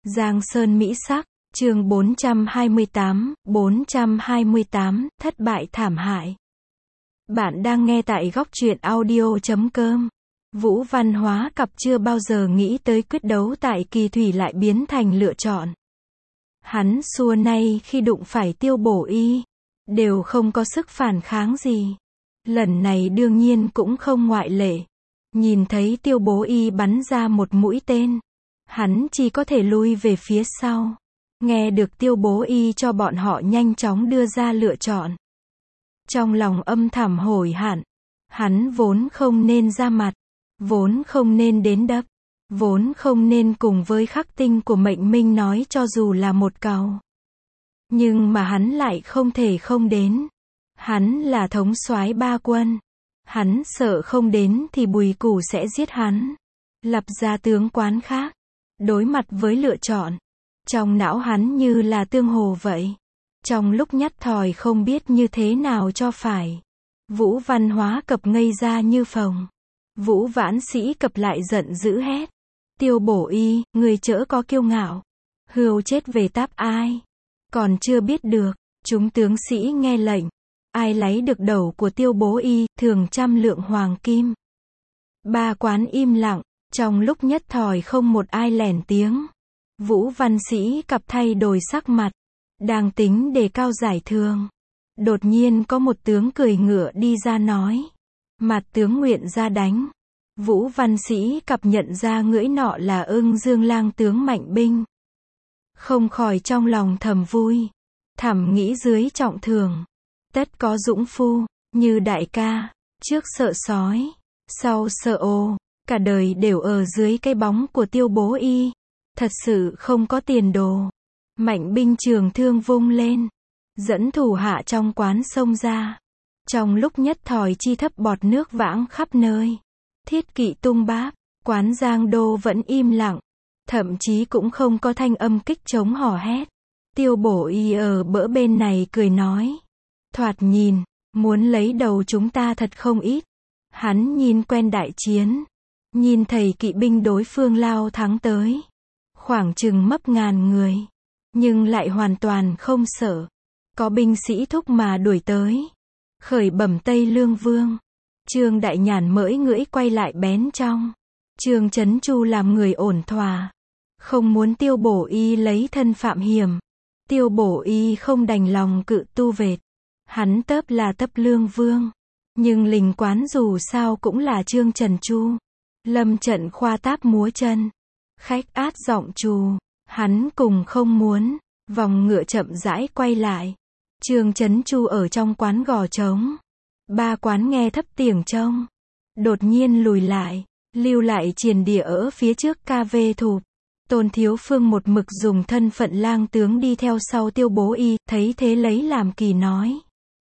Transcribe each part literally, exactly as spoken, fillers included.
Giang Sơn Mỹ Sắc, chương bốn trăm hai mươi tám, bốn trăm hai mươi tám, thất bại thảm hại. Bạn đang nghe tại góc truyện audio chấm com. Vũ Văn Hóa Cập chưa bao giờ nghĩ tới quyết đấu tại kỳ thủy lại biến thành lựa chọn. Hắn xưa nay khi đụng phải Tiêu Bổ Y, đều không có sức phản kháng gì. Lần này đương nhiên cũng không ngoại lệ. Nhìn thấy Tiêu Bố Y bắn ra một mũi tên, hắn chỉ có thể lui về phía sau. Nghe được Tiêu Bố Y cho bọn họ nhanh chóng đưa ra lựa chọn, trong lòng âm thầm hối hận. Hắn vốn không nên ra mặt, vốn không nên đến đập, vốn không nên cùng với khắc tinh của mệnh minh nói cho dù là một câu. Nhưng mà hắn lại không thể không đến. Hắn là thống soái ba quân. Hắn sợ không đến thì Bùi Củ sẽ giết hắn. Lập ra tướng quán khác. Đối mặt với lựa chọn, trong não hắn như là tương hồ vậy. Trong lúc nhất thời không biết như thế nào cho phải. Vũ Văn Hóa Cập ngây ra như phồng. Vũ Vãn Sĩ Cập lại giận dữ hét: Tiêu Bổ Y, người chỡ có kiêu ngạo, hươu chết về táp ai? Còn chưa biết được. Chúng tướng sĩ nghe lệnh. Ai lấy được đầu của Tiêu Bố Y, thường trăm lượng hoàng kim. Ba quán im lặng, trong lúc nhất thời không một ai lèn tiếng. Vũ Văn Sĩ Cập thay đổi sắc mặt, đang tính đề cao giải thương. Đột nhiên có một tướng cười ngựa đi ra nói: Mặt tướng nguyện ra đánh. Vũ Văn Sĩ Cập nhận ra ngưỡi nọ là Ưng Dương Lang tướng Mạnh Binh. Không khỏi trong lòng thầm vui. Thầm nghĩ dưới trọng thường, tất có dũng phu, như đại ca, trước sợ sói, sau sợ ô, cả đời đều ở dưới cái bóng của Tiêu Bố Y. Thật sự không có tiền đồ. Mạnh Binh trường thương vung lên, dẫn thủ hạ trong quán xông ra. Trong lúc nhất thời chi thấp bọt nước vãng khắp nơi. Thiết kỵ tung báp, quán Giang Đô vẫn im lặng. Thậm chí cũng không có thanh âm kích chống hò hét. Tiêu Bổ Y ở bỡ bên này cười nói: Thoạt nhìn, muốn lấy đầu chúng ta thật không ít. Hắn nhìn quen đại chiến. Nhìn thầy kỵ binh đối phương lao thắng tới. Khoảng chừng mấp ngàn người. Nhưng lại hoàn toàn không sợ. Có binh sĩ thúc mà đuổi tới. Khởi bẩm Tây Lương Vương. Trương Đại Nhàn mỡi ngưỡi quay lại bén trong. Trương Chấn Chu làm người ổn thỏa. Không muốn Tiêu Bổ Y lấy thân phạm hiểm. Tiêu Bổ Y không đành lòng cự tu vệt. Hắn tấp là tấp Lương Vương. Nhưng lình quán dù sao cũng là Trương Trần Chu. Lâm trận khoa táp múa chân. Khách át giọng trù. Hắn cùng không muốn. Vòng ngựa chậm rãi quay lại. Trương Trấn Chu ở trong quán gò trống. Ba quán nghe thấp tiếng trông. Đột nhiên lùi lại. Lưu lại triền địa ở phía trước ca vê thụp. Tôn Thiếu Phương một mực dùng thân phận lang tướng đi theo sau Tiêu Bố Y, thấy thế lấy làm kỳ nói: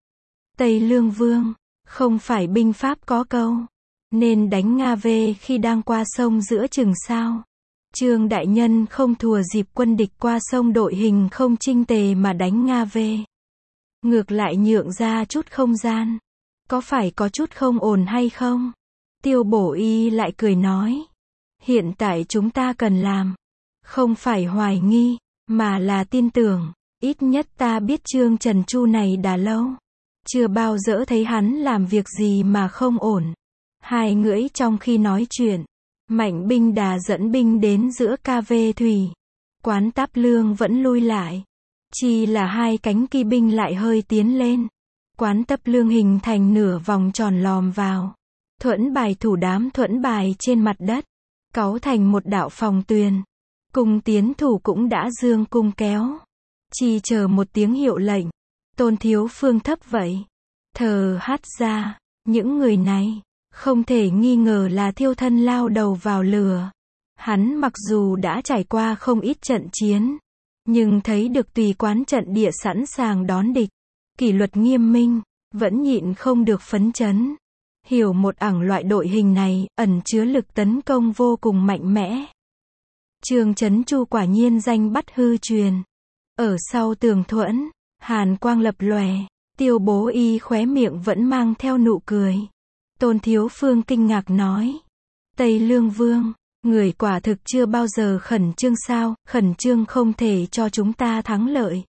Tây Lương Vương, không phải binh pháp có câu, nên đánh Nga về khi đang qua sông giữa chừng sao? Trương đại nhân không thùa dịp quân địch qua sông đội hình không chinh tề mà đánh Nga về. Ngược lại nhượng ra chút không gian. Có phải có chút không ổn hay không? Tiêu Bổ Y lại cười nói: Hiện tại chúng ta cần làm, không phải hoài nghi, mà là tin tưởng. Ít nhất ta biết Trương Trần Chu này đã lâu. Chưa bao giờ thấy hắn làm việc gì mà không ổn. Hai ngưỡi trong khi nói chuyện, Mạnh Binh đà dẫn binh đến giữa ca vê thủy. Quán Táp Lương vẫn lui lại. Chỉ là hai cánh kỳ binh lại hơi tiến lên. Quán Táp Lương hình thành nửa vòng tròn lòm vào. Thuẫn bài thủ đám thuẫn bài trên mặt đất. Cáu thành một đạo phòng tuyền. Cùng tiến thủ cũng đã dương cung kéo. Chỉ chờ một tiếng hiệu lệnh. Tôn Thiếu Phương thấp vậy. Thờ hát ra. Những người này, không thể nghi ngờ là thiêu thân lao đầu vào lửa. Hắn mặc dù đã trải qua không ít trận chiến. Nhưng thấy được tùy quán trận địa sẵn sàng đón địch. Kỷ luật nghiêm minh, vẫn nhịn không được phấn chấn. Hiểu một ảng loại đội hình này, ẩn chứa lực tấn công vô cùng mạnh mẽ. Trương Trấn Chu quả nhiên danh bắt hư truyền. Ở sau tường thuẫn, hàn quang lập lòe. Tiêu Bố Y khóe miệng vẫn mang theo nụ cười. Tôn Thiếu Phương kinh ngạc nói: Tây Lương Vương, Người quả thực chưa bao giờ khẩn trương sao, khẩn trương không thể cho chúng ta thắng lợi.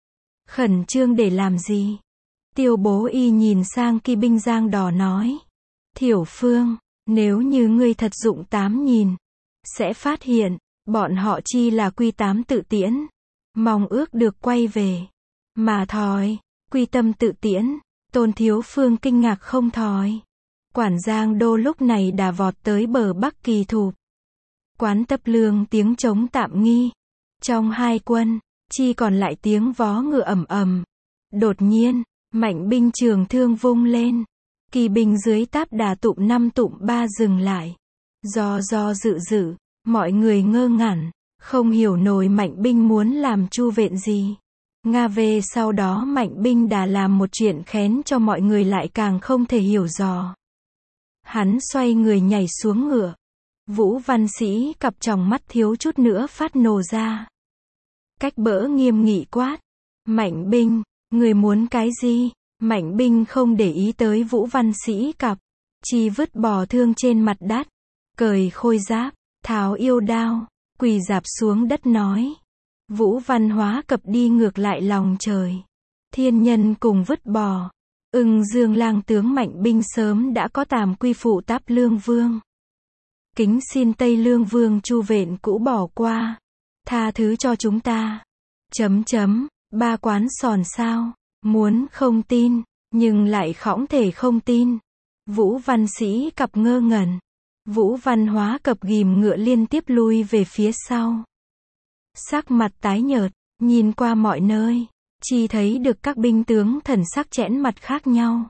Khẩn trương để làm gì? Tiêu Bố Y nhìn sang Kỳ binh Giang Đỏ nói. Thiểu Phương, nếu như ngươi thật dụng tám nhìn, sẽ phát hiện, bọn họ chi là quy tám tự tiễn. Mong ước được quay về. Mà thòi, quy tâm tự tiễn, Tôn Thiếu Phương kinh ngạc không thòi. Quản Giang Đô lúc này đã vọt tới bờ Bắc Kỳ Thục. Quán Tập Lương tiếng trống tạm nghi. Trong hai quân, chi còn lại tiếng vó ngựa ầm ầm. Đột nhiên, Mạnh binh trường thương vung lên. Kỳ binh dưới Táp Đà tụm năm tụm ba dừng lại. Do do dự dự, mọi người ngơ ngẩn, không hiểu nổi Mạnh binh muốn làm chu vện gì. Nga về sau đó Mạnh binh đã làm một chuyện khén cho mọi người lại càng không thể hiểu dò. Hắn xoay người nhảy xuống ngựa. Vũ Văn Sĩ cặp tròng mắt thiếu chút nữa phát nổ ra. Cách bỡ nghiêm nghị quát. Mạnh binh, người muốn cái gì? Mạnh binh không để ý tới Vũ Văn Sĩ cặp. Chỉ vứt bỏ thương trên mặt đất. Cởi khôi giáp, tháo yêu đao, quỳ rạp xuống đất nói. Vũ Văn Hóa cập đi ngược lại lòng trời. Thiên nhân cùng vứt bỏ. Ưng Dương lang tướng Mạnh binh sớm đã có tàm quy phụ Táp Lương Vương. Kính xin Tây Lương Vương chu vện cũ bỏ qua. Tha thứ cho chúng ta. Chấm chấm, ba quán sòn sao. Muốn không tin, nhưng lại khõng thể không tin. Vũ Văn Sĩ cặp ngơ ngẩn. Vũ Văn Hóa cập ghìm ngựa liên tiếp lui về phía sau. Sắc mặt tái nhợt, nhìn qua mọi nơi, chỉ thấy được các binh tướng thần sắc chẽn mặt khác nhau.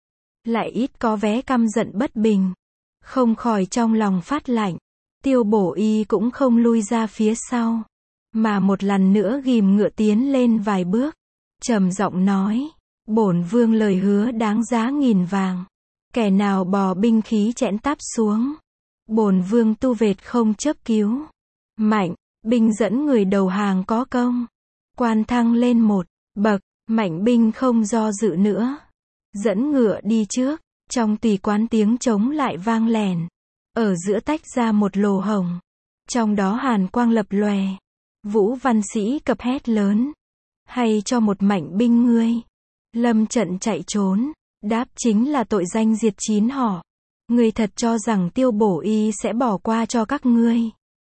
Lại ít có vé căm giận bất bình. Không khỏi trong lòng phát lạnh. Tiêu Bổ Y cũng không lui ra phía sau, mà một lần nữa ghìm ngựa tiến lên vài bước. Trầm giọng nói, bổn vương lời hứa đáng giá nghìn vàng. Kẻ nào bò binh khí chẽn Táp xuống, bổn vương tu vệt không chấp cứu. Mạnh binh dẫn người đầu hàng có công. Quan thăng lên một bậc. Mạnh binh không do dự nữa, dẫn ngựa đi trước. Trong tùy quán tiếng trống lại vang lèn. Ở giữa tách ra một lồ hồng. Trong đó hàn quang lập lòe. Vũ Văn Sĩ cập hét lớn. Hay cho một mạnh binh ngươi. Lâm trận chạy trốn. Đáp chính là tội danh diệt chín họ. Ngươi thật cho rằng Tiêu Bổ Y sẽ bỏ qua cho các ngươi.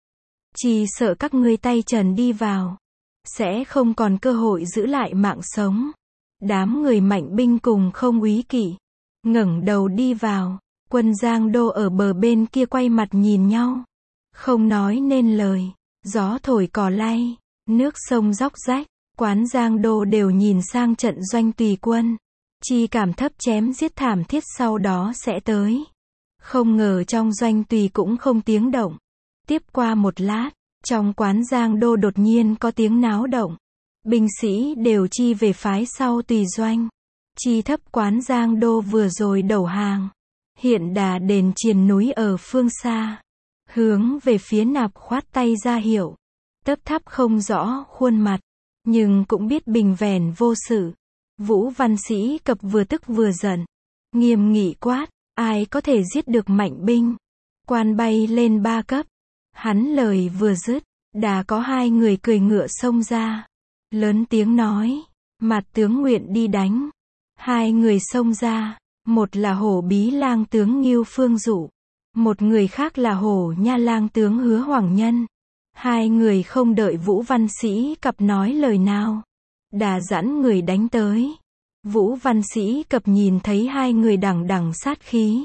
Chỉ sợ các ngươi tay trần đi vào. Sẽ không còn cơ hội giữ lại mạng sống. Đám người Mạnh binh cùng không úy kỵ. Ngẩng đầu đi vào. Quân Giang Đô ở bờ bên kia quay mặt nhìn nhau. Không nói nên lời. Gió thổi cỏ lay. Nước sông róc rách. Quán Giang Đô đều nhìn sang trận doanh tùy quân. Chỉ cảm thấp chém giết thảm thiết sau đó sẽ tới. Không ngờ trong doanh tùy cũng không tiếng động. Tiếp qua một lát, trong quán Giang Đô đột nhiên có tiếng náo động. Binh sĩ đều chi về phái sau tùy doanh. Chi thấp quán Giang Đô vừa rồi đầu hàng. Hiện đà đền triền núi ở phương xa. Hướng về phía Nạp khoát tay ra hiệu. Tấp thấp không rõ khuôn mặt. Nhưng cũng biết bình vẻn vô sự. Vũ Văn Sĩ cập vừa tức vừa giận. Nghiêm nghị quát, ai có thể giết được Mạnh binh. Quan bay lên ba cấp. Hắn lời vừa dứt, đã có hai người cười ngựa xông ra. Lớn tiếng nói, mặt tướng nguyện đi đánh. Hai người xông ra, một là Hổ Bí lang tướng Ngưu Phương Dụ, một người khác là Hổ Nha lang tướng Hứa Hoàng Nhân. Hai người không đợi Vũ Văn Sĩ cập nói lời nào, đã dẫn người đánh tới. Vũ Văn Sĩ cập nhìn thấy hai người đằng đằng sát khí,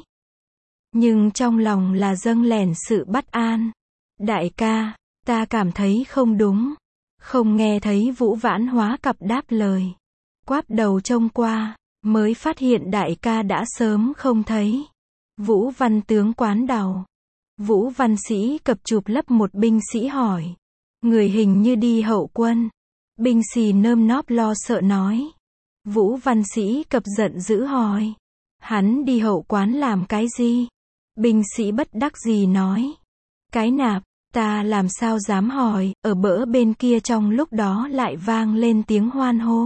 nhưng trong lòng là dâng lèn sự bất an. Đại ca, ta cảm thấy không đúng. Không nghe thấy Vũ Vãn Hóa cập đáp lời. Quáp đầu trông qua, mới phát hiện đại ca đã sớm không thấy. Vũ Văn tướng quán đầu. Vũ Văn Sĩ cập chụp lấp một binh sĩ hỏi. Người hình như đi hậu quân. Binh sĩ nơm nóp lo sợ nói. Vũ Văn Sĩ cập giận dữ hỏi. Hắn đi hậu quán làm cái gì? Binh sĩ bất đắc dĩ nói. Cái nạp, ta làm sao dám hỏi, ở bỡ bên kia trong lúc đó lại vang lên tiếng hoan hô.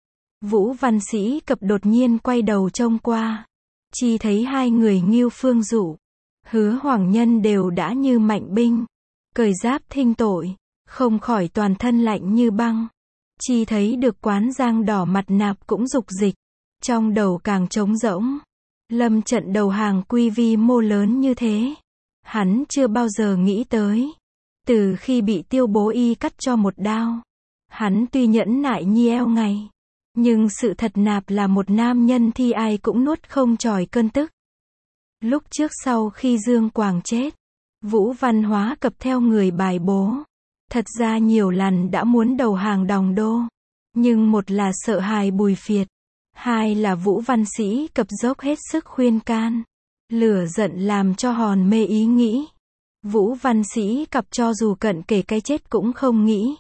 Vũ Văn Sĩ cập đột nhiên quay đầu trông qua. Chỉ thấy hai người Ngưu Phương Dụ, Hứa Hoàng Nhân đều đã như Mạnh Binh, cởi giáp thinh tội, không khỏi toàn thân lạnh như băng. Chi thấy được Quán Giang đỏ mặt nạp cũng dục dịch, trong đầu càng trống rỗng. Lâm trận đầu hàng quy vi mô lớn như thế, hắn chưa bao giờ nghĩ tới. Từ khi bị Tiêu Bố Y cắt cho một đao, hắn tuy nhẫn nại nhi eo ngày, nhưng sự thật nạp là một nam nhân thì ai cũng nuốt không trôi cơn tức. Lúc trước sau khi Dương Quảng chết, Vũ Văn Hóa cập theo người bài bố. Thật ra nhiều lần đã muốn đầu hàng Đòng Đô, nhưng một là sợ hài Bùi Phiệt, hai là Vũ Văn Sĩ cập dốc hết sức khuyên can. Lửa giận làm cho hòn mê ý nghĩ. Vũ Văn Sĩ cập cho dù cận kề cái chết cũng không nghĩ.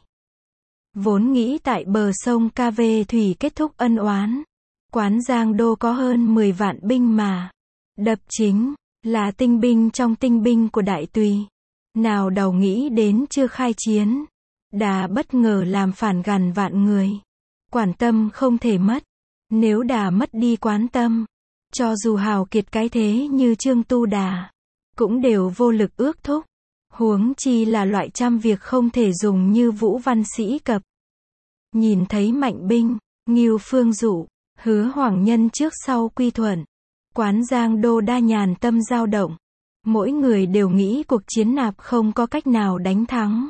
Vốn nghĩ tại bờ sông ca vê Thủy kết thúc ân oán. Quán Giang Đô có hơn mười vạn binh mà. Đập chính là tinh binh trong tinh binh của Đại Tùy. Nào đầu nghĩ đến chưa khai chiến, đã bất ngờ làm phản gần vạn người. Quản tâm không thể mất. Nếu đã mất đi quán tâm, cho dù hào kiệt cái thế như Trương Tu Đà, cũng đều vô lực ước thúc. Huống chi là loại trăm việc không thể dùng như Vũ Văn Sĩ cập. Nhìn thấy Mạnh Binh, Ngưu Phương Dụ, Hứa Hoàng Nhân trước sau quy thuận. Quán Giang Đô đa nhàn tâm dao động. Mỗi người đều nghĩ cuộc chiến nạp không có cách nào đánh thắng.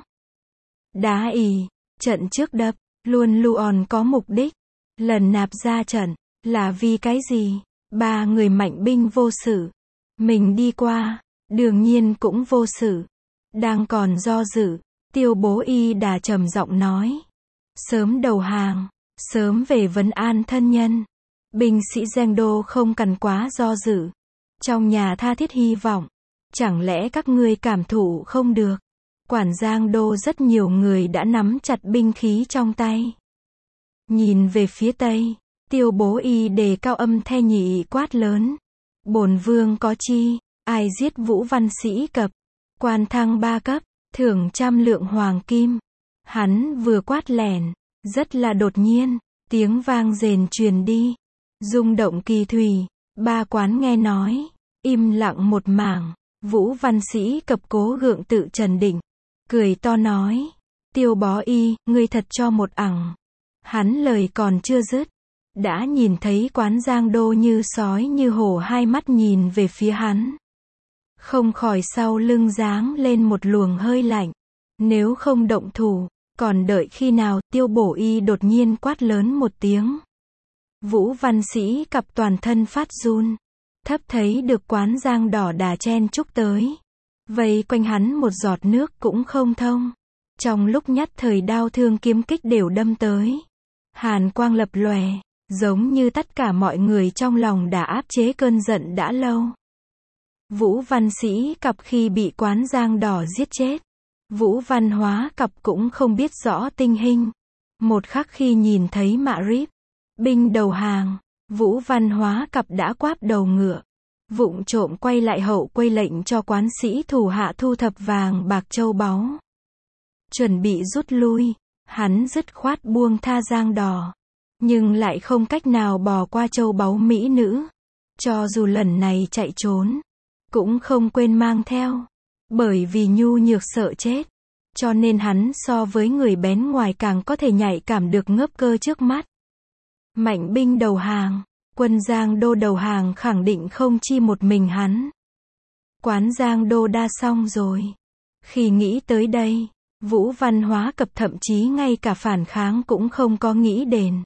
Đá ì, trận trước đập, luôn luôn có mục đích. Lần nạp ra trận, là vì cái gì? Ba người Mạnh Binh vô sự. Mình đi qua, đương nhiên cũng vô sự. Đang còn do dự, Tiêu Bố Y đà trầm giọng nói. Sớm đầu hàng, sớm về vấn an thân nhân. Binh sĩ Giang Đô không cần quá do dự. Trong nhà tha thiết hy vọng. Chẳng lẽ các ngươi cảm thụ không được? Quản Giang Đô rất nhiều người đã nắm chặt binh khí trong tay. Nhìn về phía Tây, Tiêu Bố Y đề cao âm the nhị quát lớn. Bổn vương có chi, ai giết Vũ Văn Sĩ cập, quan thăng ba cấp, thưởng trăm lượng hoàng kim. Hắn vừa quát lẻn, rất là đột nhiên, tiếng vang rền truyền đi, rung động kỳ thủy. Ba quán nghe nói, im lặng một mảng. Vũ Văn Sĩ cập cố gượng tự trần định, cười to nói. Tiêu Bó Y, ngươi thật cho một ẳng. Hắn lời còn chưa dứt, đã nhìn thấy Quán Giang Đô như sói như hổ hai mắt nhìn về phía hắn. Không khỏi sau lưng giáng lên một luồng hơi lạnh. Nếu không động thủ, còn đợi khi nào? Tiêu Bổ Y đột nhiên quát lớn một tiếng. Vũ Văn Sĩ cặp toàn thân phát run. Thấp thấy được Quán Giang đỏ đà chen chúc tới. Vây quanh hắn một giọt nước cũng không thông. Trong lúc nhất thời đao thương kiếm kích đều đâm tới. Hàn quang lập lòe, giống như tất cả mọi người trong lòng đã áp chế cơn giận đã lâu. Vũ Văn Sĩ cặp khi bị Quán Giang đỏ giết chết. Vũ Văn Hóa cặp cũng không biết rõ tình hình. Một khắc khi nhìn thấy Mạ Ríp, binh đầu hàng, Vũ Văn Hóa cặp đã quáp đầu ngựa. Vụng trộm quay lại hậu quay lệnh cho quán sĩ thủ hạ thu thập vàng bạc châu báu. Chuẩn bị rút lui, hắn dứt khoát buông tha Giang đỏ. Nhưng lại không cách nào bỏ qua châu báu mỹ nữ. Cho dù lần này chạy trốn, cũng không quên mang theo. Bởi vì nhu nhược sợ chết, cho nên hắn so với người bén ngoài càng có thể nhạy cảm được ngớp cơ trước mắt. Mạnh binh đầu hàng, quân Giang Đô đầu hàng khẳng định không chi một mình hắn. Quán Giang Đô đa xong rồi. Khi nghĩ tới đây, Vũ Văn Hóa cập thậm chí ngay cả phản kháng cũng không có nghĩ đến.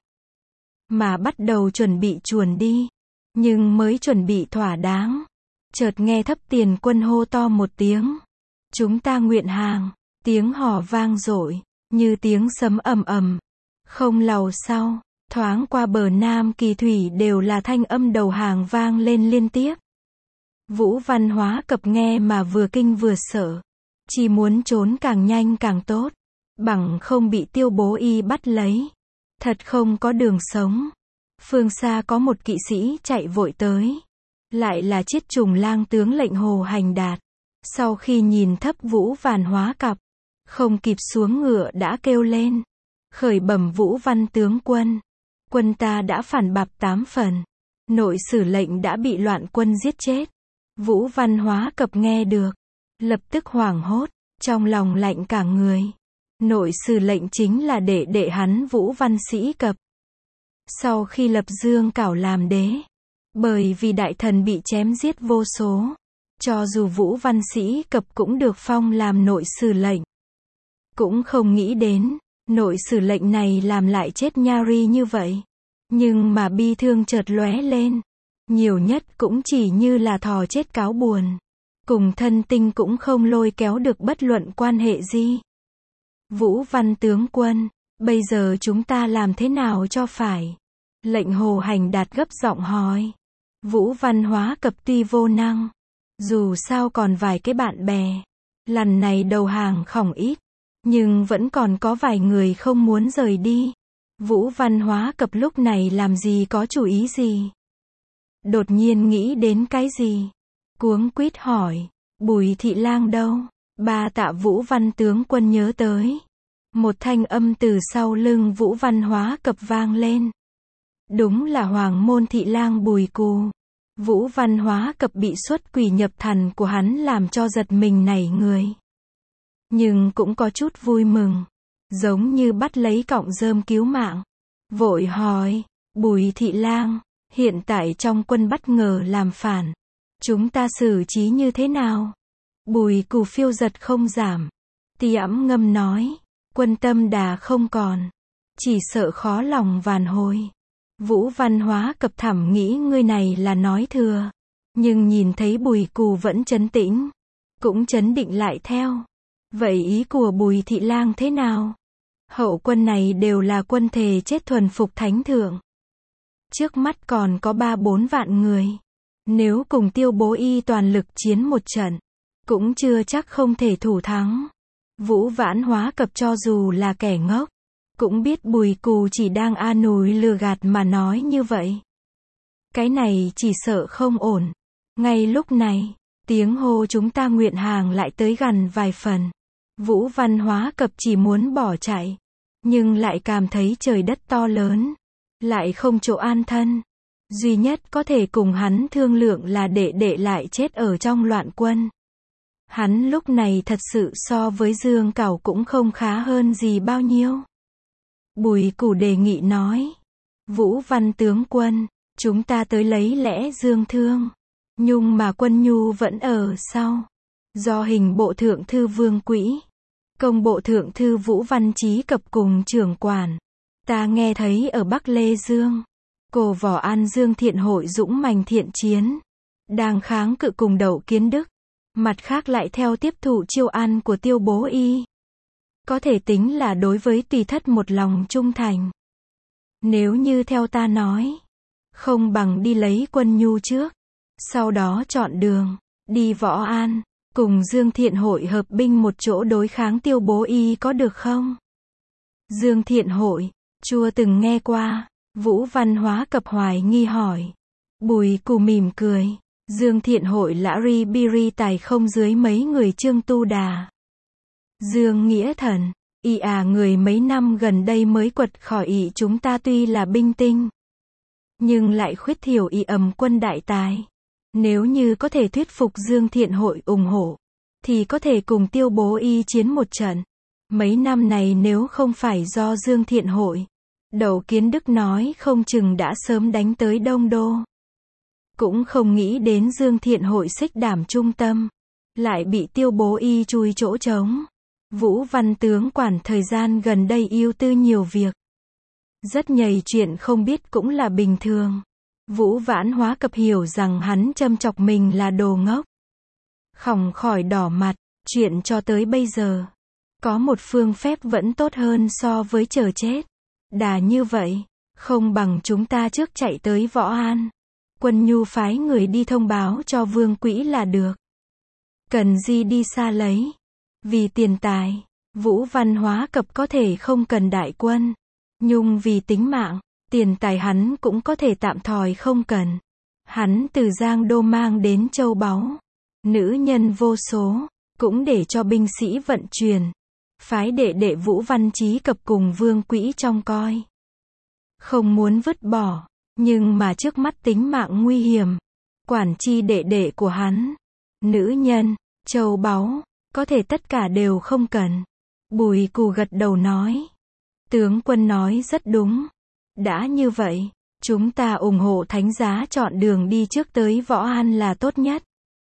Mà bắt đầu chuẩn bị chuồn đi. Nhưng mới chuẩn bị thỏa đáng, chợt nghe thấp tiền quân hô to một tiếng. Chúng ta nguyện hàng. Tiếng hò vang dội, như tiếng sấm ầm ầm. Không lâu sau, thoáng qua bờ Nam Kỳ Thủy đều là thanh âm đầu hàng vang lên liên tiếp. Vũ Văn Hóa cập nghe mà vừa kinh vừa sợ. Chỉ muốn trốn càng nhanh càng tốt. Bằng không bị Tiêu Bố Y bắt lấy. Thật không có đường sống. Phương xa có một kỵ sĩ chạy vội tới. Lại là Chiết Trùng Lang tướng lệnh Hồ Hành Đạt. Sau khi nhìn thấp Vũ Văn Hóa cập, không kịp xuống ngựa đã kêu lên. Khởi bẩm Vũ Văn tướng quân. Quân ta đã phản bạp tám phần. Nội sử lệnh đã bị loạn quân giết chết. Vũ Văn Hóa Cập nghe được, lập tức hoảng hốt, trong lòng lạnh cả người. Nội sử lệnh chính là đệ đệ hắn Vũ Văn Sĩ Cập. Sau khi lập Dương Cảo làm đế, bởi vì đại thần bị chém giết vô số, cho dù Vũ Văn Sĩ Cập cũng được phong làm nội sử lệnh. Cũng không nghĩ đến, nội sử lệnh này làm lại chết Nhari như vậy. Nhưng mà bi thương chợt lóe lên, nhiều nhất cũng chỉ như là thò chết cáo buồn. Cùng thân tinh cũng không lôi kéo được bất luận quan hệ gì. Vũ Văn tướng quân, bây giờ chúng ta làm thế nào cho phải? Lệnh Hồ Hành Đạt gấp giọng hỏi. Vũ Văn Hóa Cập tuy vô năng, dù sao còn vài cái bạn bè, lần này đầu hàng không ít, nhưng vẫn còn có vài người không muốn rời đi. Vũ Văn Hóa Cập lúc này làm gì có chủ ý gì? Đột nhiên nghĩ đến cái gì? Cuống quýt hỏi, Bùi Thị Lang đâu? Ba Tạ Vũ Văn tướng quân nhớ tới. Một thanh âm từ sau lưng Vũ Văn Hóa Cập vang lên. Đúng là Hoàng môn Thị Lang Bùi Cù. Vũ Văn Hóa Cập bị xuất quỷ nhập thần của hắn làm cho giật mình nảy người. Nhưng cũng có chút vui mừng, giống như bắt lấy cọng rơm cứu mạng. Vội hỏi, Bùi Thị Lang, hiện tại trong quân bất ngờ làm phản, chúng ta xử trí như thế nào? Bùi Cù phiêu giật không giảm, ti ẵm ngâm nói, quân tâm đà không còn, chỉ sợ khó lòng vàn hồi. Vũ Văn Hóa Cập thầm nghĩ người này là nói thừa, nhưng nhìn thấy Bùi Cù vẫn trấn tĩnh, cũng trấn định lại theo. Vậy ý của Bùi Thị Lang thế nào? Hậu quân này đều là quân thề chết thuần phục thánh thượng. Trước mắt còn có ba bốn vạn người. Nếu cùng Tiêu Bố Y toàn lực chiến một trận, cũng chưa chắc không thể thủ thắng. Vũ Vãn Hóa Cập cho dù là kẻ ngốc, cũng biết Bùi Cù chỉ đang a nùi lừa gạt mà nói như vậy. Cái này chỉ sợ không ổn. Ngay lúc này, tiếng hô chúng ta nguyện hàng lại tới gần vài phần. Vũ Văn Hóa Cập chỉ muốn bỏ chạy, nhưng lại cảm thấy trời đất to lớn, lại không chỗ an thân. Duy nhất có thể cùng hắn thương lượng là đệ đệ lại chết ở trong loạn quân. Hắn lúc này thật sự so với Dương Cảo cũng không khá hơn gì bao nhiêu. Bùi Cù đề nghị nói, Vũ Văn tướng quân, chúng ta tới lấy lẽ Dương Thương, nhưng mà quân nhu vẫn ở sau. Do hình bộ thượng thư Vương Quỹ, công bộ thượng thư Vũ Văn Chí Cập cùng trưởng quản, ta nghe thấy ở Bắc Lê Dương, Cổ Võ An Dương Thiện hội dũng mãnh thiện chiến, đang kháng cự cùng Đậu Kiến Đức, mặt khác lại theo tiếp thụ chiêu an của Tiêu Bố Y. Có thể tính là đối với tùy thất một lòng trung thành. Nếu như theo ta nói, không bằng đi lấy quân nhu trước, sau đó chọn đường, đi Võ An, cùng Dương Thiện hội hợp binh một chỗ đối kháng Tiêu Bố Y có được không? Dương Thiện hội, chưa từng nghe qua. Vũ Văn Hóa Cập hoài nghi hỏi. Bùi Cù mỉm cười. Dương Thiện hội lã ri biri tài không dưới mấy người Trương Tu Đà. Dương Nghĩa Thần, y à người mấy năm gần đây mới quật khỏi y chúng ta tuy là binh tinh, nhưng lại khuyết thiểu y ầm quân đại tài. Nếu như có thể thuyết phục Dương Thiện hội ủng hộ, thì có thể cùng Tiêu Bố Y chiến một trận. Mấy năm này nếu không phải do Dương Thiện hội, Đậu Kiến Đức nói không chừng đã sớm đánh tới Đông Đô. Cũng không nghĩ đến Dương Thiện hội xích đảm trung tâm, lại bị Tiêu Bố Y chui chỗ trống. Vũ Văn tướng quản thời gian gần đây ưu tư nhiều việc, rất nhầy chuyện không biết cũng là bình thường. Vũ Vãn Hóa Cập hiểu rằng hắn châm chọc mình là đồ ngốc, không khỏi đỏ mặt. Chuyện cho tới bây giờ, có một phương phép vẫn tốt hơn so với chờ chết. Đà như vậy, không bằng chúng ta trước chạy tới Võ An, quân nhu phái người đi thông báo cho Vương Quỹ là được. Cần gì đi xa lấy? Vì tiền tài, Vũ Văn Hóa Cập có thể không cần đại quân, nhưng vì tính mạng, tiền tài hắn cũng có thể tạm thời không cần. Hắn từ Giang Đô mang đến châu báu, nữ nhân vô số, cũng để cho binh sĩ vận chuyển. Phái đệ đệ Vũ Văn Chí Cập cùng Vương Quỹ trông coi. Không muốn vứt bỏ, nhưng mà trước mắt tính mạng nguy hiểm, quản chi đệ đệ của hắn, nữ nhân, châu báu, có thể tất cả đều không cần. Bùi Cù gật đầu nói. Tướng quân nói rất đúng. Đã như vậy, chúng ta ủng hộ thánh giá chọn đường đi trước tới Võ An là tốt nhất.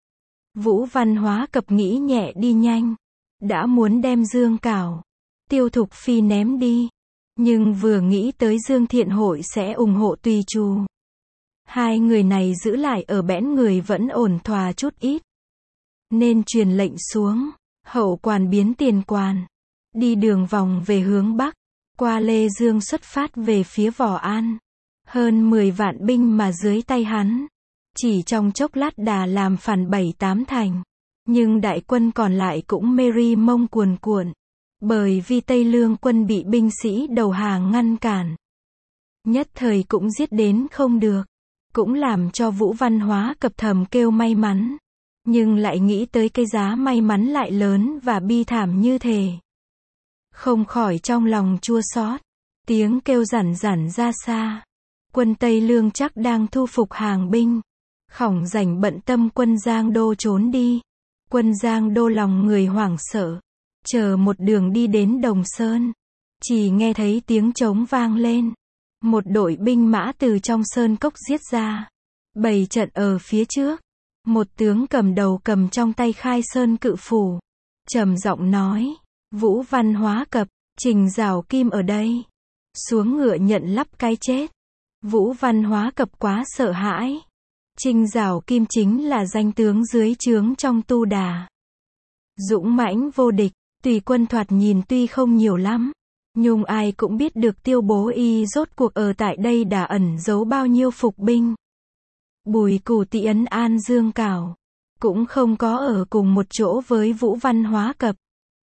Vũ Văn Hóa Cập nghĩ nhẹ đi nhanh. Đã muốn đem Dương Cảo, Tiêu Thục Phi ném đi. Nhưng vừa nghĩ tới Dương Thiện Hội sẽ ủng hộ Tùy Trù. Hai người này giữ lại ở bẽn người vẫn ổn thỏa chút ít. Nên truyền lệnh xuống, hậu quan biến tiền quan. Đi đường vòng về hướng Bắc, qua Lê Dương xuất phát về phía Võ An. Hơn mười vạn binh mà dưới tay hắn. Chỉ trong chốc lát đã làm phản bảy tám thành. Nhưng đại quân còn lại cũng mê ri mông cuồn cuộn. Bởi vì Tây Lương quân bị binh sĩ đầu hàng ngăn cản. Nhất thời cũng giết đến không được. Cũng làm cho Vũ Văn Hóa Cập thầm kêu may mắn. Nhưng lại nghĩ tới cái giá may mắn lại lớn và bi thảm như thế. Không khỏi trong lòng chua xót. Tiếng kêu rẳn rẳn ra xa. Quân Tây Lương chắc đang thu phục hàng binh. Khổng rảnh bận tâm quân Giang Đô trốn đi. Quân Giang Đô lòng người hoảng sợ. Chờ một đường đi đến Đồng Sơn. Chỉ nghe thấy tiếng trống vang lên. Một đội binh mã từ trong sơn cốc giết ra. Bày trận ở phía trước. Một tướng cầm đầu cầm trong tay khai sơn cự phủ. Trầm giọng nói. Vũ Văn Hóa Cập, Trình Giảo Kim ở đây. Xuống ngựa nhận lắp cái chết. Vũ Văn Hóa Cập quá sợ hãi. Trình Giảo Kim chính là danh tướng dưới trướng trong Tu Đà. Dũng mãnh vô địch, tùy quân thoạt nhìn tuy không nhiều lắm. Nhưng ai cũng biết được Tiêu Bố Y rốt cuộc ở tại đây đã ẩn giấu bao nhiêu phục binh. Bùi Cù Tị ấn an Dương Cảo. Cũng không có ở cùng một chỗ với Vũ Văn Hóa Cập.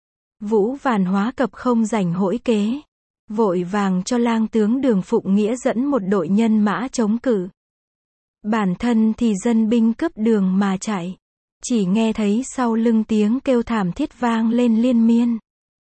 Vũ Văn Hóa Cập không rảnh hỗi kế. Vội vàng cho lang tướng Đường Phụng Nghĩa dẫn một đội nhân mã chống cự. Bản thân thì dân binh cướp đường mà chạy. Chỉ nghe thấy sau lưng tiếng kêu thảm thiết vang lên liên miên.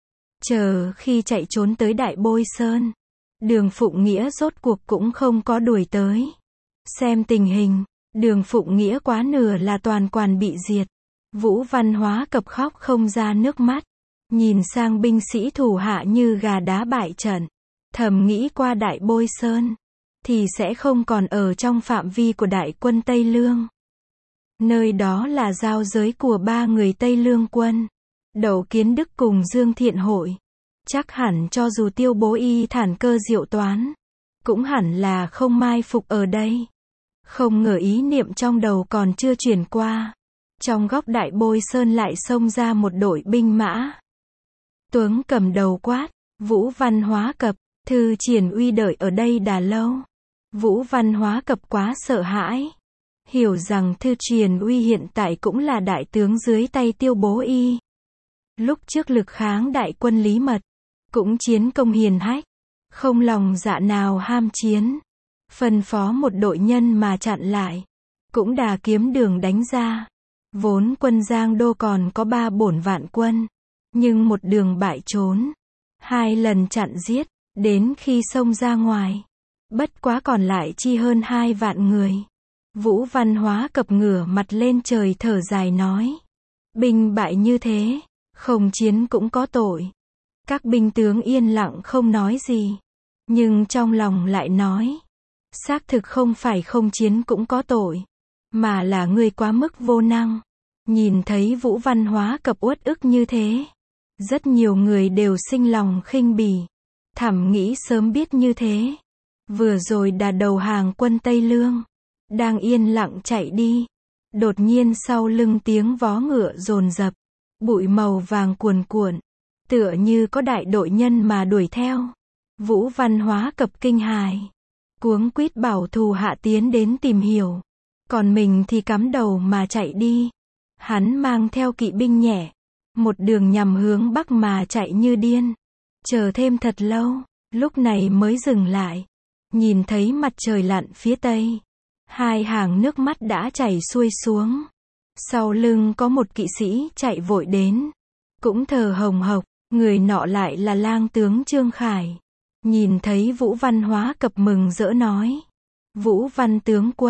Chờ khi chạy trốn tới Đại Bôi Sơn. Đường Phụng Nghĩa rốt cuộc cũng không có đuổi tới. Xem tình hình, Đường Phụng Nghĩa quá nửa là toàn quan bị diệt. Vũ Văn Hóa Cập khóc không ra nước mắt. Nhìn sang binh sĩ thủ hạ như gà đá bại trận. Thầm nghĩ qua Đại Bôi Sơn. Thì sẽ không còn ở trong phạm vi của đại quân Tây Lương. Nơi đó là giao giới của ba người Tây Lương quân. Đậu Kiến Đức cùng Dương Thiện Hội. Chắc hẳn cho dù Tiêu Bố Y thản cơ diệu toán. Cũng hẳn là không mai phục ở đây. Không ngờ ý niệm trong đầu còn chưa chuyển qua. Trong góc Đại Bôi Sơn lại xông ra một đội binh mã. Tướng cầm đầu quát. Vũ Văn Hóa Cập, Thư Triển Uy đợi ở đây đã lâu. Vũ Văn Hóa Cập quá sợ hãi. Hiểu rằng Thư Triển Uy hiện tại cũng là đại tướng dưới tay Tiêu Bố Y. Lúc trước lực kháng đại quân Lý Mật. Cũng chiến công hiền hách. Không lòng dạ nào ham chiến. Phân phó một đội nhân mà chặn lại. Cũng đà kiếm đường đánh ra. Vốn quân Giang Đô còn có ba bổn vạn quân. Nhưng một đường bại trốn. Hai lần chặn giết. Đến khi xông ra ngoài. Bất quá còn lại chi hơn hai vạn người. Vũ Văn Hóa Cập ngửa mặt lên trời thở dài nói. Binh bại như thế. Không chiến cũng có tội. Các binh tướng yên lặng không nói gì. Nhưng trong lòng lại nói. Xác thực không phải không chiến cũng có tội. Mà là ngươi quá mức vô năng. Nhìn thấy Vũ Văn Hóa Cập uất ức như thế. Rất nhiều người đều sinh lòng khinh bỉ. Thầm nghĩ sớm biết như thế. Vừa rồi đã đầu hàng quân Tây Lương. Đang yên lặng chạy đi. Đột nhiên sau lưng tiếng vó ngựa dồn dập. Bụi màu vàng cuồn cuộn. Tựa như có đại đội nhân mà đuổi theo. Vũ Văn Hóa Cập kinh hài. Cuống quýt bảo thù hạ tiến đến tìm hiểu. Còn mình thì cắm đầu mà chạy đi. Hắn mang theo kỵ binh nhẹ. Một đường nhằm hướng bắc mà chạy như điên. Chờ thêm thật lâu. Lúc này mới dừng lại. Nhìn thấy mặt trời lặn phía tây. Hai hàng nước mắt đã chảy xuôi xuống. Sau lưng có một kỵ sĩ chạy vội đến. Cũng thở hồng hộc. Người nọ lại là lang tướng Trương Khải. Nhìn thấy Vũ Văn Hóa Cập mừng rỡ nói. Vũ Văn tướng quân,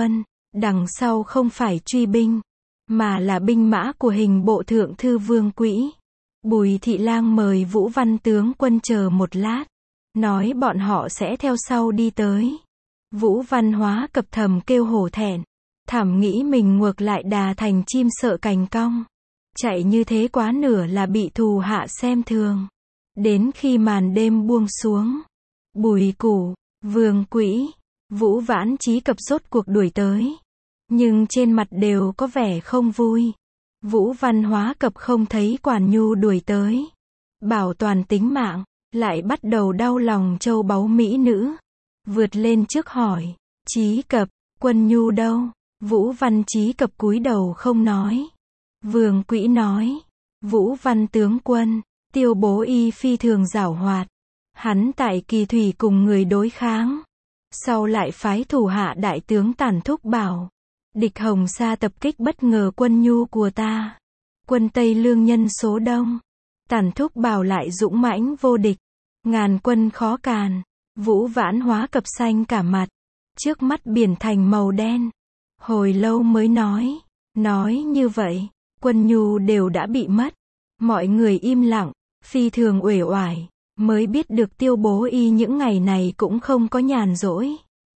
Đằng sau không phải truy binh, mà là binh mã của hình bộ thượng thư Vương Quỹ. Bùi Thị Lang mời Vũ Văn tướng quân chờ một lát, nói bọn họ sẽ theo sau đi tới. Vũ Văn Hóa Cập thầm kêu hổ thẹn, thầm nghĩ mình ngược lại đà thành chim sợ cành cong. Chạy như thế quá nửa là bị thù hạ xem thường. Đến khi màn đêm buông xuống, Bùi Củ, Vương Quỹ, Vũ Vãn Trí Cập rốt cuộc đuổi tới. Nhưng trên mặt đều có vẻ không vui. Vũ Văn Hóa Cập không thấy Quản Nhu đuổi tới, bảo toàn tính mạng, lại bắt đầu đau lòng châu báu mỹ nữ. Vượt lên trước hỏi, Trí Cập, Quân Nhu đâu? Vũ Văn Trí Cập cúi đầu không nói. Vương Quỹ nói, Vũ Văn tướng quân, Tiêu Bố Y phi thường giảo hoạt. Hắn tại Kỳ Thủy cùng người đối kháng, sau lại phái thủ hạ đại tướng Tản Thúc Bảo, địch Hồng Sa tập kích bất ngờ quân Nhu của ta. Quân Tây Lương nhân số đông, Tản Thúc Bảo lại dũng mãnh vô địch, ngàn quân khó càn. Vũ Vãn Hóa Cập xanh cả mặt, trước mắt biển thành màu đen. Hồi lâu mới nói, nói như vậy, quân Nhu đều đã bị mất. Mọi người im lặng, phi thường uể oải, mới biết được Tiêu Bố Y những ngày này cũng không có nhàn rỗi.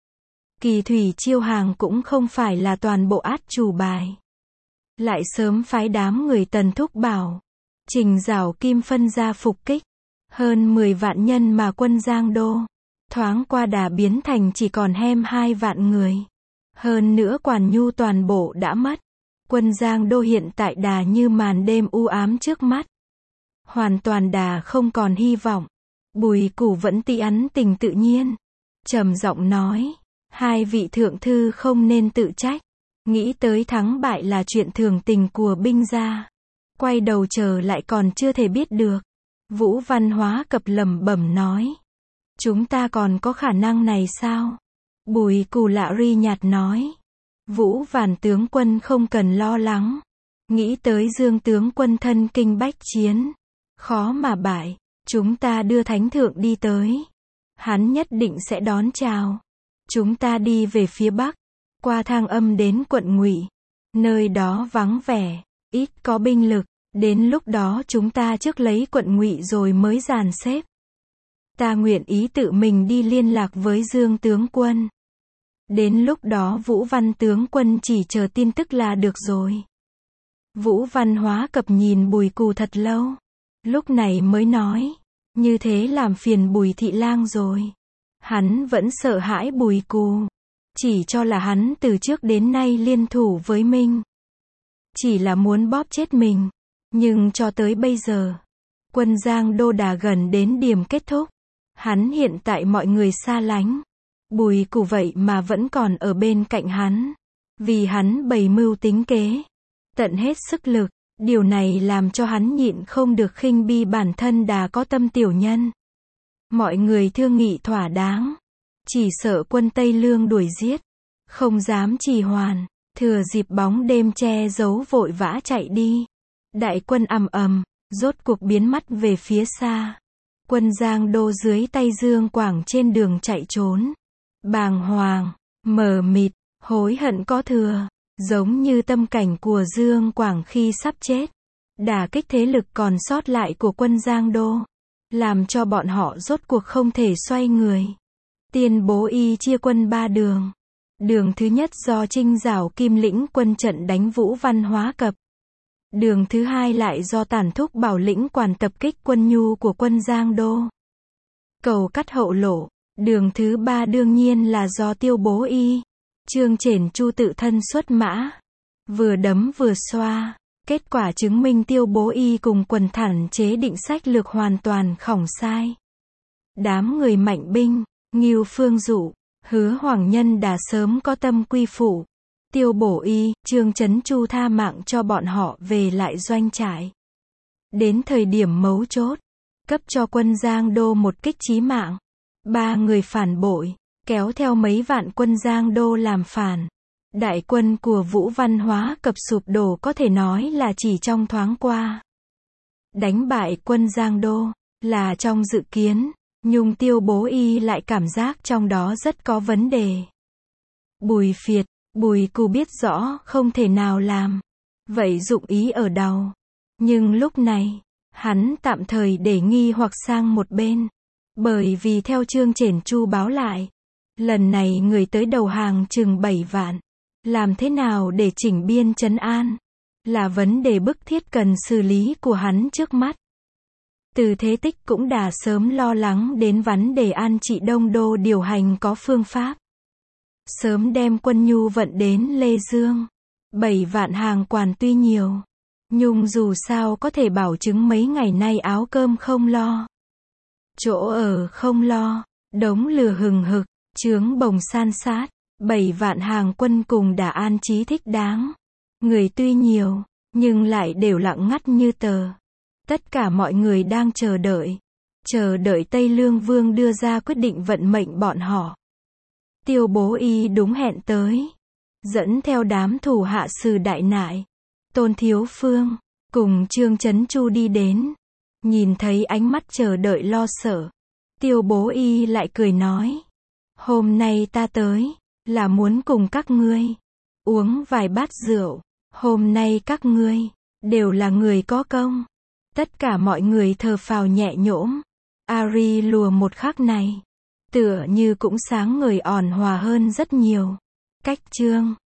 Kỳ Thủy chiêu hàng cũng không phải là toàn bộ át chủ bài. Lại sớm phái đám người Tần Thúc Bảo, Trình Giảo Kim phân ra phục kích. Hơn mười vạn nhân mà quân Giang Đô, thoáng qua đà biến thành chỉ còn hem hai vạn người. Hơn nữa Quản Nhu toàn bộ đã mất. Quân Giang Đô hiện tại đà như màn đêm u ám trước mắt. Hoàn toàn đà không còn hy vọng. Bùi Củ vẫn ti ắn tình tự nhiên, trầm giọng nói, hai vị thượng thư không nên tự trách. Nghĩ tới thắng bại là chuyện thường tình của binh gia. Quay đầu chờ lại còn chưa thể biết được. Vũ Văn Hóa Cập lẩm bẩm nói, chúng ta còn có khả năng này sao? Bùi Củ lạ ri nhạt nói, Vũ Văn tướng quân không cần lo lắng. Nghĩ tới Dương tướng quân thân kinh bách chiến, khó mà bại. Chúng ta đưa thánh thượng đi tới, hắn nhất định sẽ đón chào. Chúng ta đi về phía bắc, qua Thang Âm đến quận Ngụy, nơi đó vắng vẻ, ít có binh lực. Đến lúc đó chúng ta trước lấy quận Ngụy rồi mới dàn xếp. Ta nguyện ý tự mình đi liên lạc với Dương tướng quân. Đến lúc đó Vũ Văn tướng quân chỉ chờ tin tức là được rồi. Vũ Văn Hóa Cập nhìn Bùi Cù thật lâu, lúc này mới nói, như thế làm phiền Bùi Thị Lang rồi. Hắn vẫn sợ hãi Bùi Cù, chỉ cho là hắn từ trước đến nay liên thủ với Minh, chỉ là muốn bóp chết mình. Nhưng cho tới bây giờ, quân Giang Đô đà gần đến điểm kết thúc. Hắn hiện tại mọi người xa lánh. Bùi Cù vậy mà vẫn còn ở bên cạnh hắn. Vì hắn bày mưu tính kế, tận hết sức lực. Điều này làm cho hắn nhịn không được khinh bi bản thân đà có tâm tiểu nhân. Mọi người thương nghị thỏa đáng, chỉ sợ quân Tây Lương đuổi giết, không dám trì hoãn, thừa dịp bóng đêm che giấu vội vã chạy đi. Đại quân ầm ầm, rốt cuộc biến mất về phía xa. Quân Giang Đô dưới tay Dương Quảng trên đường chạy trốn, bàng hoàng, mờ mịt, hối hận có thừa, giống như tâm cảnh của Dương Quảng khi sắp chết. Đả kích thế lực còn sót lại của quân Giang Đô, làm cho bọn họ rốt cuộc không thể xoay người. Tiên Bố Y chia quân ba đường. Đường thứ nhất do Trinh Giảo Kim lĩnh quân trận đánh Vũ Văn Hóa Cập. Đường thứ hai lại do Tản Thúc Bảo lĩnh quản tập kích quân Nhu của quân Giang Đô, cầu cắt hậu lộ. Đường thứ ba đương nhiên là do Tiêu Bố Y, Trương Chển Chu tự thân xuất mã, vừa đấm vừa xoa. Kết quả chứng minh Tiêu Bố Y cùng quần thản chế định sách lược hoàn toàn khổng sai. Đám người mạnh binh, Ngưu Phương Dụ, Hứa Hoàng Nhân đã sớm có tâm quy phụ. Tiêu Bố Y, Trương Chấn Chu tha mạng cho bọn họ về lại doanh trại. Đến thời điểm mấu chốt, cấp cho quân Giang Đô một kích chí mạng. Ba người phản bội, kéo theo mấy vạn quân Giang Đô làm phản. Đại quân của Vũ Văn Hóa Cập sụp đổ có thể nói là chỉ trong thoáng qua. Đánh bại quân Giang Đô là trong dự kiến, nhưng Tiêu Bố Y lại cảm giác trong đó rất có vấn đề. Bùi Phiệt, Bùi Cù biết rõ không thể nào làm. Vậy dụng ý ở đâu? Nhưng lúc này, hắn tạm thời để nghi hoặc sang một bên. Bởi vì theo Trương Chển Chu báo lại, lần này người tới đầu hàng chừng bảy vạn. Làm thế nào để chỉnh biên trấn an? Là vấn đề bức thiết cần xử lý của hắn trước mắt. Từ Thế Tích cũng đã sớm lo lắng đến vấn đề an trị Đông Đô điều hành có phương pháp. Sớm đem quân nhu vận đến Lê Dương. Bảy vạn hàng quản tuy nhiều, nhưng dù sao có thể bảo chứng mấy ngày nay áo cơm không lo, chỗ ở không lo, đống lửa hừng hực, chướng bồng san sát. Bảy vạn hàng quân cùng đã an trí thích đáng. Người tuy nhiều, nhưng lại đều lặng ngắt như tờ. Tất cả mọi người đang chờ đợi. Chờ đợi Tây Lương Vương đưa ra quyết định vận mệnh bọn họ. Tiêu Bố Y đúng hẹn tới. Dẫn theo đám thủ hạ Sử Đại Nại, Tôn Thiếu Phương, cùng Trương Chấn Chu đi đến. Nhìn thấy ánh mắt chờ đợi lo sợ, Tiêu Bố Y lại cười nói. Hôm nay ta tới, là muốn cùng các ngươi uống vài bát rượu. Hôm nay các ngươi đều là người có công. Tất cả mọi người thở phào nhẹ nhõm. Ari lùa một khắc này, tựa như cũng sáng ngời ỏn hòa hơn rất nhiều. Cách Trương